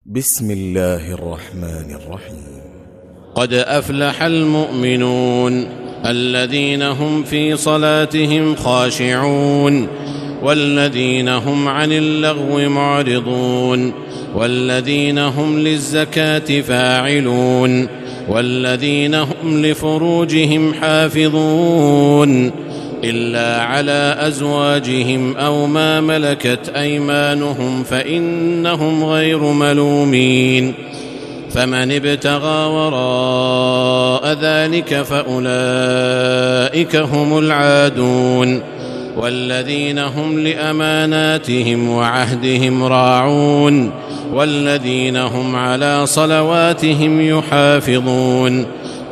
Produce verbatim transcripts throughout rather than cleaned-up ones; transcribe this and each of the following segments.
بسم الله الرحمن الرحيم. قد أفلح المؤمنون الذين هم في صلاتهم خاشعون والذين هم عن اللغو معرضون والذين هم للزكاة فاعلون والذين هم لفروجهم حافظون إلا على أزواجهم أو ما ملكت أيمانهم فإنهم غير ملومين. فمن ابتغى وراء ذلك فأولئك هم العادون والذين هم لأماناتهم وعهدهم راعون والذين هم على صلواتهم يحافظون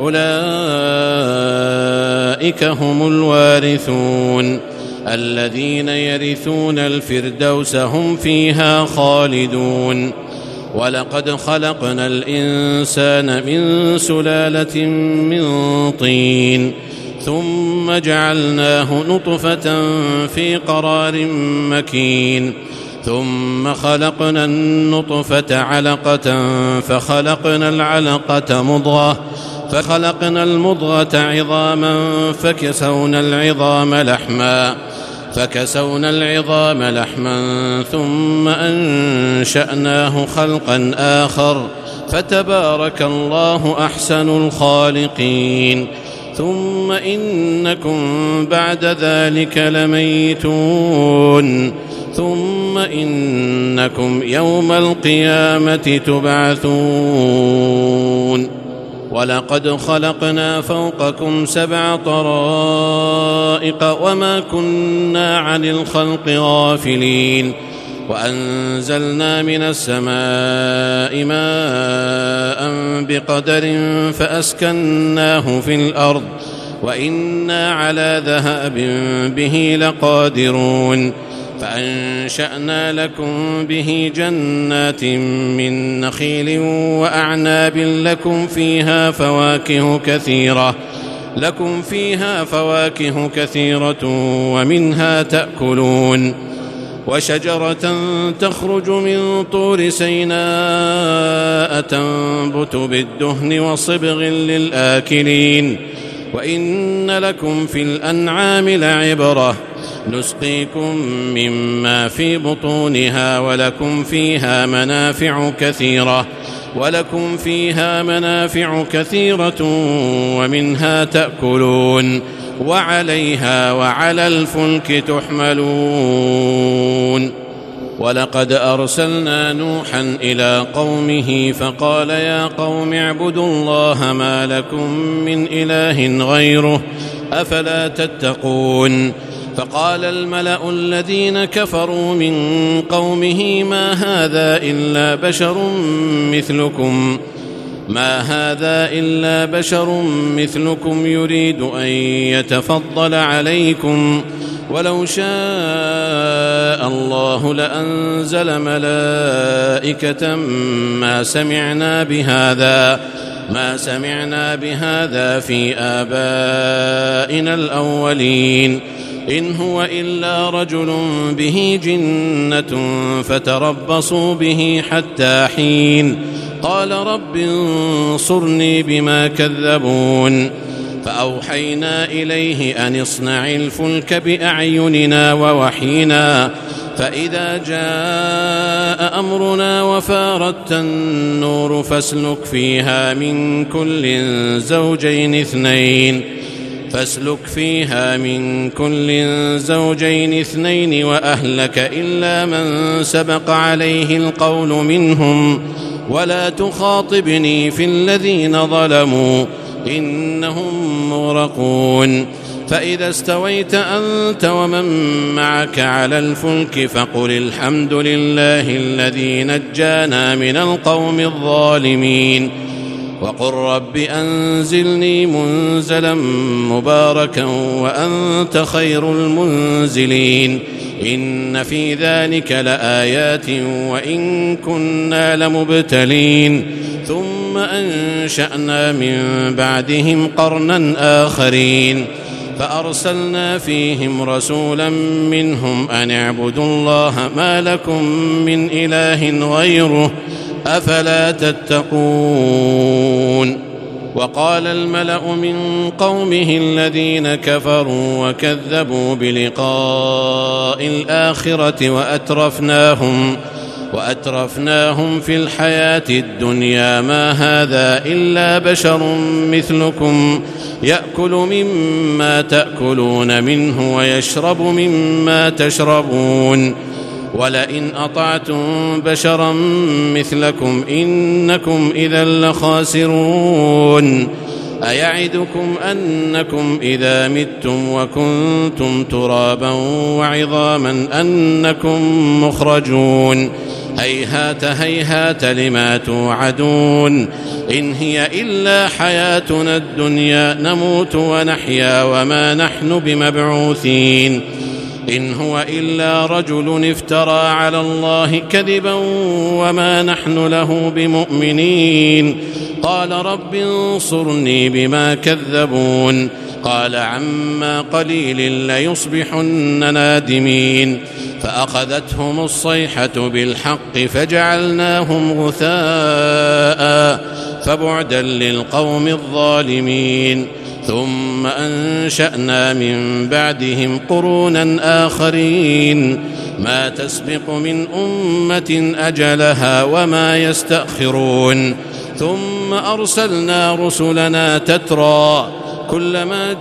أولئك هم الوارثون الذين يرثون الفردوس هم فيها خالدون. ولقد خلقنا الإنسان من سلالة من طين ثم جعلناه نطفة في قرار مكين ثم خلقنا النطفة علقة فخلقنا العلقة مضغة فخلقنا المضغة عظاما فكسونا العظام لحما فكسونا العظام لحما ثم أنشأناه خلقا آخر فتبارك الله أحسن الخالقين. ثم إنكم بعد ذلك لميتون ثم إنكم يوم القيامة تبعثون. ولقد خلقنا فوقكم سبع طرائق وما كنا عن الخلق غافلين وأنزلنا من السماء ماء بقدر فأسكناه في الأرض وإنا على ذهاب به لقادرون. فأنشأنا لكم به جنات من نخيل وأعناب لكم فيها فواكه كثيرة لكم فيها فواكه كثيرة ومنها تأكلون. وشجرة تخرج من طور سيناء تنبت بالدهن وصبغ للآكلين. وإن لكم في الأنعام لعبرة نسقيكم مما في بطونها ولكم فيها منافع كثيرة ولكم فيها منافع كثيرة ومنها تأكلون وعليها وعلى الفلك تحملون. ولقد أرسلنا نوحا إلى قومه فقال يا قوم اعبدوا الله ما لكم من إله غيره أفلا تتقون. فقال الملأ الذين كفروا من قومه ما هذا إلا بشر مثلكم ما هذا إلا بشر مثلكم يريد أن يتفضل عليكم ولو شاء الله لأنزل ملائكة ما سمعنا بهذا ما سمعنا بهذا في آبائنا الأولين إن هو إلا رجل به جنة فتربصوا به حتى حين. قال رب انصرني بما كذبون. فأوحينا إليه أن اصنع الفلك بأعيننا ووحينا فإذا جاء أمرنا وفارت النور فاسلك فيها من كل زوجين اثنين فاسلك فيها من كل زوجين اثنين وأهلك إلا من سبق عليه القول منهم ولا تخاطبني في الذين ظلموا إنهم مغرقون. فإذا استويت أنت ومن معك على الفلك فقل الحمد لله الذي نجانا من القوم الظالمين وقل رب أنزلني منزلا مباركا وأنت خير المنزلين. إن في ذلك لآيات وإن كنا لمبتلين. ثم أنشأنا من بعدهم قرنا آخرين فأرسلنا فيهم رسولا منهم أن اعبدوا الله ما لكم من إله غيره أفلا تتقون. وقال الملأ من قومه الذين كفروا وكذبوا بلقاء الآخرة وأترفناهم, وأترفناهم في الحياة الدنيا ما هذا إلا بشر مثلكم يأكل مما تأكلون منه ويشرب مما تشربون ولئن أطعتم بشرا مثلكم إنكم إذا لخاسرون. أيعدكم أنكم إذا متم وكنتم ترابا وعظاما أنكم مخرجون؟ هيهات هيهات لما توعدون. إن هي إلا حياتنا الدنيا نموت ونحيا وما نحن بمبعوثين. إن هو إلا رجل افترى على الله كذبا وما نحن له بمؤمنين. قال رب انصرني بما كذبون. قال عما قليل ليصبحن نادمين. فأخذتهم الصيحة بالحق فجعلناهم غثاء فبعدا للقوم الظالمين. ثم أنشأنا من بعدهم قرونا آخرين ما تسبق من أمة أجلها وما يستأخرون. ثم أرسلنا رسلنا تترى كلما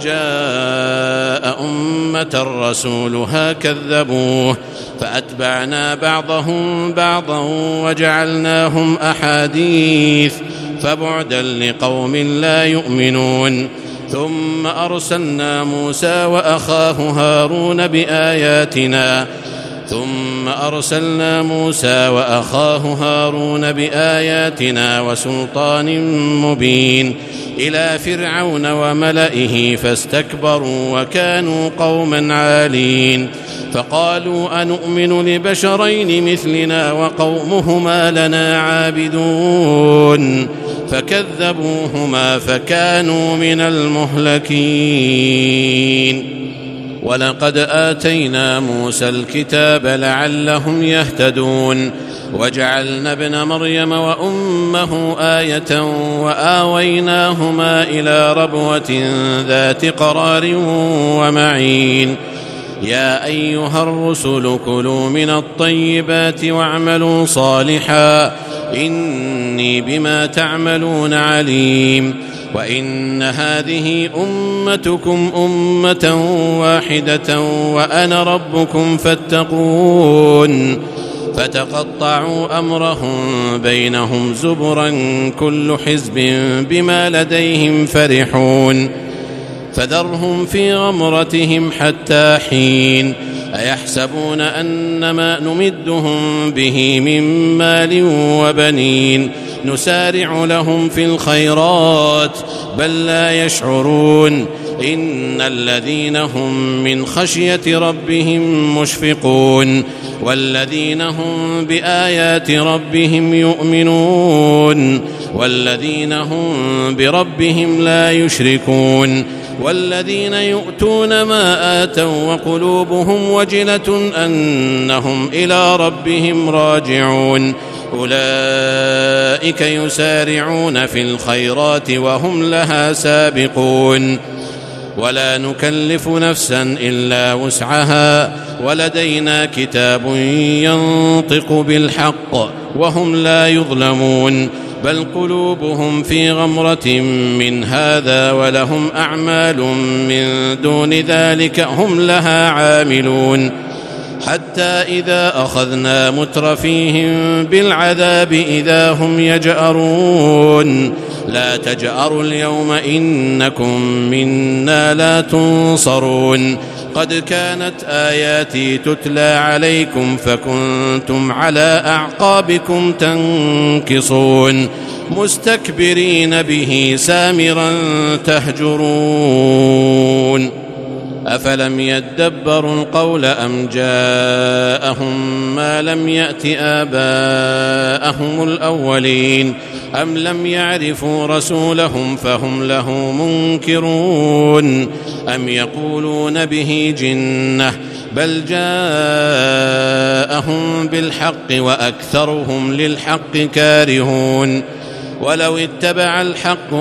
جاء أمة رسولها كذبوه فأتبعنا بعضهم بعضا وجعلناهم أحاديث فبعدا لقوم لا يؤمنون. ثم أرسلنا موسى وأخاه هارون بآياتنا ثم أرسلنا موسى وأخاه هارون بآياتنا وسلطان مبين إلى فرعون وملئه فاستكبروا وكانوا قوما عالين. فقالوا أنؤمن لبشرين مثلنا وقومهما لنا عابدون فكذبوهما فكانوا من المهلكين. ولقد آتينا موسى الكتاب لعلهم يهتدون. وجعلنا ابن مريم وأمه آية وآويناهما إلى ربوة ذات قرار ومعين. يا أيها الرسل كلوا من الطيبات واعملوا صالحا إني بما تعملون عليم. وإن هذه أمتكم أمة واحدة وأنا ربكم فاتقون. فتقطعوا أمرهم بينهم زبرا كل حزب بما لديهم فرحون. فذرهم في غمرتهم حتى حين. أيحسبون أنما نمدهم به من مال وبنين نسارع لهم في الخيرات بل لا يشعرون. إن الذين هم من خشية ربهم مشفقون والذين هم بآيات ربهم يؤمنون والذين هم بربهم لا يشركون والذين يؤتون ما آتوا وقلوبهم وجلة أنهم إلى ربهم راجعون أولئك يسارعون في الخيرات وهم لها سابقون. ولا نكلف نفسا إلا وسعها ولدينا كتاب ينطق بالحق وهم لا يظلمون. بل قلوبهم في غمرة من هذا ولهم أعمال من دون ذلك هم لها عاملون. حتى إذا أخذنا مترفيهم بالعذاب إذا هم يجأرون. لا تجأروا اليوم إنكم منا لا تنصرون. قد كانت آياتي تتلى عليكم فكنتم على أعقابكم تنكصون مستكبرين به سامرا تهجرون. أفلم يدبروا القول أم جاءهم ما لم يأت آباءهم الأولين أم لم يعرفوا رسولهم فهم له منكرون أم يقولون به جنة بل جاءهم بالحق وأكثرهم للحق كارهون ولو اتبع الحق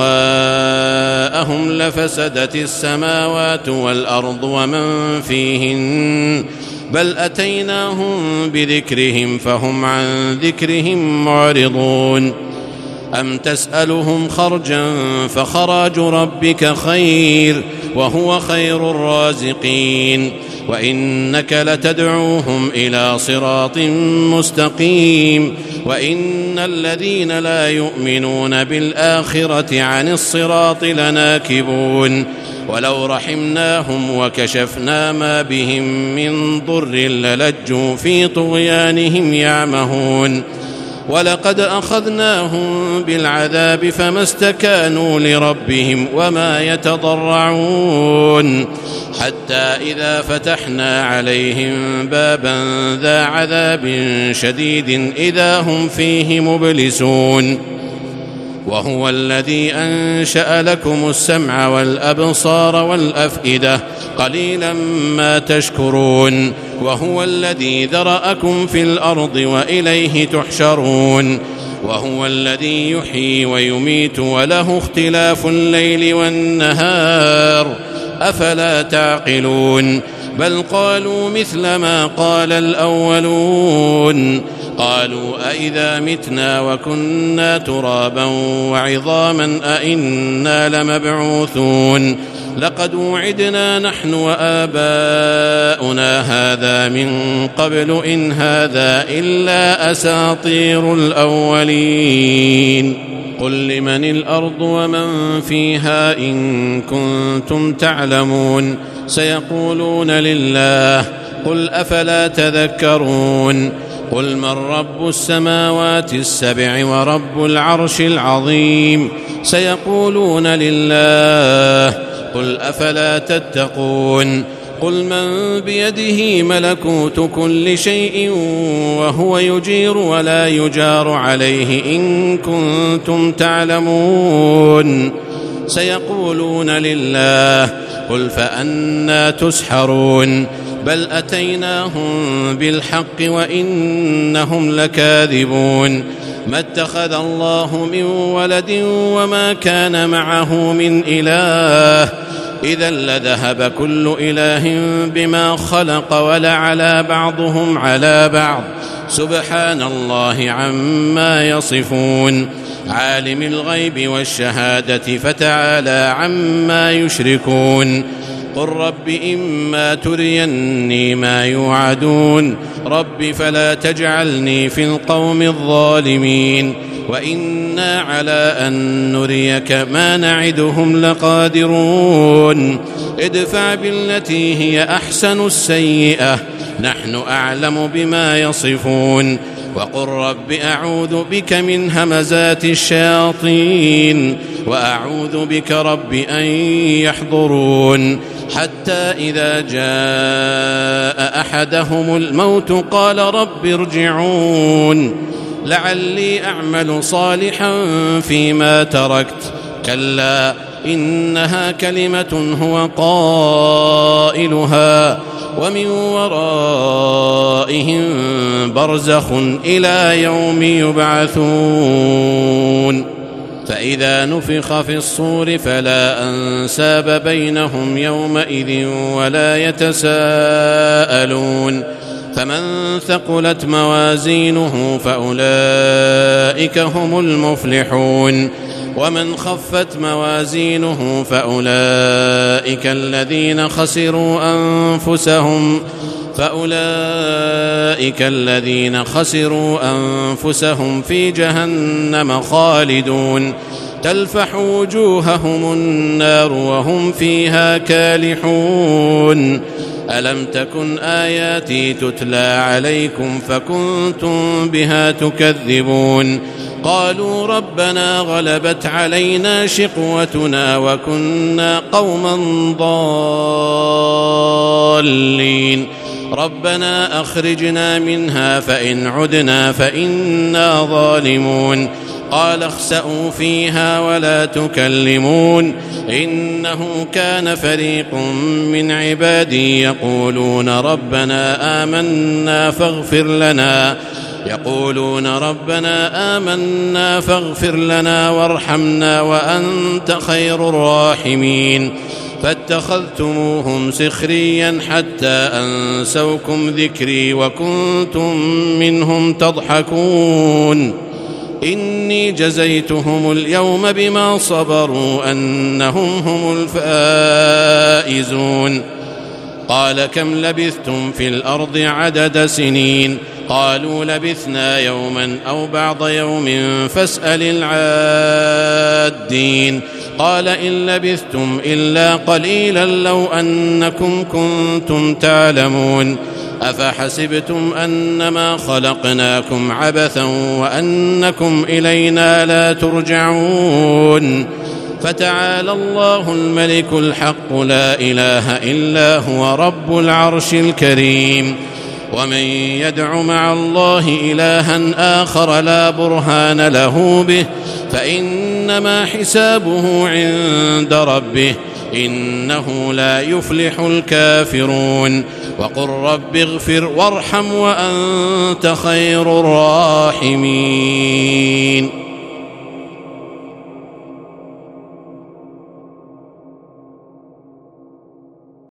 أهواءهم لفسدت السماوات والأرض ومن فيهن بل أتيناهم بذكرهم فهم عن ذكرهم معرضون أم تسألهم خرجا فخراج ربك خير وهو خير الرازقين وإنك لتدعوهم إلى صراط مستقيم وإن الذين لا يؤمنون بالآخرة عن الصراط لناكبون ولو رحمناهم وكشفنا ما بهم من ضر للجوا في طغيانهم يعمهون ولقد أخذناهم بالعذاب فما استكانوا لربهم وما يتضرعون حتى إذا فتحنا عليهم بابا ذا عذاب شديد إذا هم فيه مبلسون وهو الذي أنشأ لكم السمع والأبصار والأفئدة قليلا ما تشكرون وهو الذي ذرأكم في الأرض وإليه تحشرون وهو الذي يحيي ويميت وله اختلاف الليل والنهار أفلا تعقلون بل قالوا مثل ما قال الأولون قالوا أئذا متنا وكنا ترابا وعظاما أئنا لمبعوثون لقد وعدنا نحن وآباؤنا هذا من قبل إن هذا إلا أساطير الأولين قل لمن الأرض ومن فيها إن كنتم تعلمون سيقولون لله قل أفلا تذكرون قل من رب السماوات السبع ورب العرش العظيم سيقولون لله قل أفلا تتقون قل من بيده ملكوت كل شيء وهو يجير ولا يجار عليه إن كنتم تعلمون سيقولون لله قل فأنى تسحرون بل أتيناهم بالحق وإنهم لكاذبون ما اتخذ الله من ولد وما كان معه من إله إذا لذهب كل إله بما خلق ولعلى بعضهم على بعض سبحان الله عما يصفون عالم الغيب والشهادة فتعالى عما يشركون قل رب إما تريني ما يوعدون رب فلا تجعلني في القوم الظالمين وإنا على أن نريك ما نعدهم لقادرون ادفع بالتي هي أحسن السيئة نحن أعلم بما يصفون وقل رب أعوذ بك من همزات الشياطين وأعوذ بك رب أن يحضرون حتى إذا جاء أحدهم الموت قال رب ارجعون لعلي أعمل صالحا فيما تركت كلا إنها كلمة هو قائلها ومن ورائهم برزخ إلى يوم يبعثون فإذا نفخ في الصور فلا أنساب بينهم يومئذ ولا يتساءلون فمن ثقلت موازينه فأولئك هم المفلحون ومن خفت موازينه فأولئك الذين خسروا أنفسهم فأولئك الذين خسروا أنفسهم في جهنم خالدون تلفح وجوههم النار وهم فيها كالحون ألم تكن آياتي تتلى عليكم فكنتم بها تكذبون قالوا ربنا غلبت علينا شقوتنا وكنا قوما ضالين ربنا أخرجنا منها فإن عدنا فإنا ظالمون قال اخسأوا فيها ولا تكلمون إنه كان فريق من عبادي يقولون ربنا آمنا فاغفر لنا يقولون ربنا آمنا فاغفر لنا وارحمنا وأنت خير الراحمين فاتخذتموهم سخريا حتى أنسوكم ذكري وكنتم منهم تضحكون إني جزيتهم اليوم بما صبروا أنهم هم الفائزون قال كم لبثتم في الأرض عدد سنين قالوا لبثنا يوما أو بعض يوم فاسأل العادين قال إن لبثتم إلا قليلا لو أنكم كنتم تعلمون أفحسبتم أنما خلقناكم عبثا وأنكم إلينا لا ترجعون فتعالى الله الملك الحق لا إله إلا هو رب العرش الكريم ومن يدع مع الله إلها آخر لا برهان له به فإنما حسابه عند ربه إنه لا يفلح الكافرون وقل رب اغفر وارحم وأنت خير الراحمين